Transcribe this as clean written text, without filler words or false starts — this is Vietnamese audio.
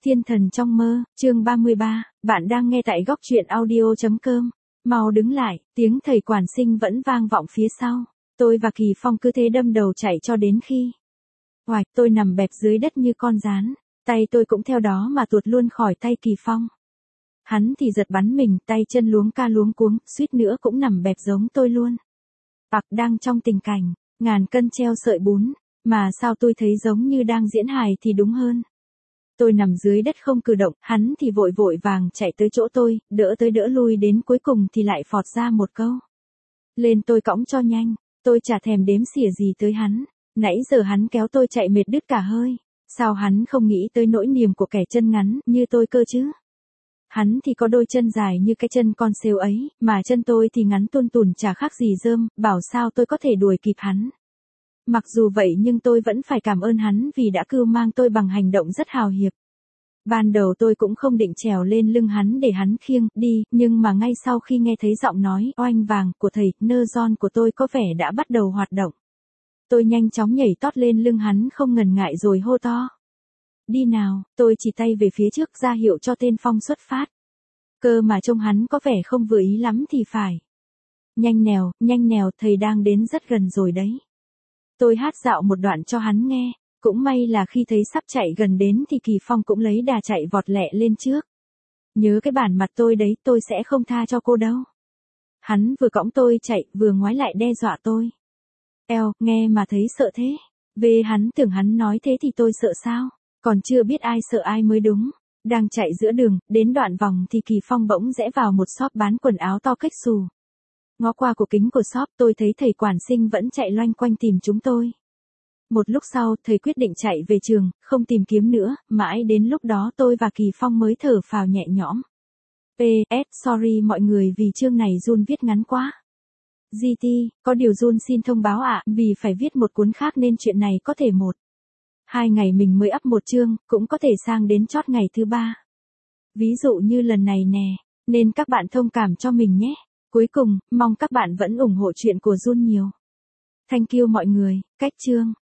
Thiên thần trong mơ, chương 33, bạn đang nghe tại góc truyện audio.com. Mau đứng lại, tiếng thầy quản sinh vẫn vang vọng phía sau. Tôi và Kỳ Phong cứ thế đâm đầu chạy cho đến khi. Oạch, tôi nằm bẹp dưới đất như con gián. Tay tôi cũng theo đó mà tuột luôn khỏi tay Kỳ Phong. Hắn thì giật bắn mình, tay chân luống ca luống cuống, suýt nữa cũng nằm bẹp giống tôi luôn. Đang trong tình cảnh, ngàn cân treo sợi bún, mà sao tôi thấy giống như đang diễn hài thì đúng hơn. Tôi nằm dưới đất không cử động, hắn thì vội vội vàng chạy tới chỗ tôi, đỡ tới đỡ lui đến cuối cùng thì lại phọt ra một câu. Lên tôi cõng cho nhanh, tôi chả thèm đếm xỉa gì tới hắn, nãy giờ hắn kéo tôi chạy mệt đứt cả hơi, sao hắn không nghĩ tới nỗi niềm của kẻ chân ngắn như tôi cơ chứ? Hắn thì có đôi chân dài như cái chân con sếu ấy, mà chân tôi thì ngắn tuôn tủn chả khác gì rơm, bảo sao tôi có thể đuổi kịp hắn. Mặc dù vậy nhưng tôi vẫn phải cảm ơn hắn vì đã cưu mang tôi bằng hành động rất hào hiệp. Ban đầu tôi cũng không định trèo lên lưng hắn để hắn khiêng đi, nhưng mà ngay sau khi nghe thấy giọng nói oanh vàng của thầy, nơ giòn của tôi có vẻ đã bắt đầu hoạt động. Tôi nhanh chóng nhảy tót lên lưng hắn không ngần ngại rồi hô to. Đi nào, tôi chỉ tay về phía trước ra hiệu cho tên Phong xuất phát. Cơ mà trông hắn có vẻ không vừa ý lắm thì phải. Nhanh nèo, thầy đang đến rất gần rồi đấy. Tôi hát dạo một đoạn cho hắn nghe, cũng may là khi thấy sắp chạy gần đến thì Kỳ Phong cũng lấy đà chạy vọt lẹ lên trước. Nhớ cái bản mặt tôi đấy, tôi sẽ không tha cho cô đâu. Hắn vừa cõng tôi chạy, vừa ngoái lại đe dọa tôi. Eo, nghe mà thấy sợ thế. Về hắn tưởng hắn nói thế thì tôi sợ sao, còn chưa biết ai sợ ai mới đúng. Đang chạy giữa đường, đến đoạn vòng thì Kỳ Phong bỗng rẽ vào một shop bán quần áo to cách xù. Ngó qua cổ kính của shop tôi thấy thầy quản sinh vẫn chạy loanh quanh tìm chúng tôi. Một lúc sau thầy quyết định chạy về trường, không tìm kiếm nữa, mãi đến lúc đó tôi và Kỳ Phong mới thở phào nhẹ nhõm. PS, sorry mọi người vì chương này Jun viết ngắn quá. GT, có điều Jun xin thông báo ạ, vì phải viết một cuốn khác nên chuyện này có thể 1-2 ngày mình mới up một chương, cũng có thể sang đến chót ngày thứ 3. Ví dụ như lần này nè, nên các bạn thông cảm cho mình nhé. Cuối cùng, mong các bạn vẫn ủng hộ chuyện của Jun nhiều. Thank you mọi người, cách chương.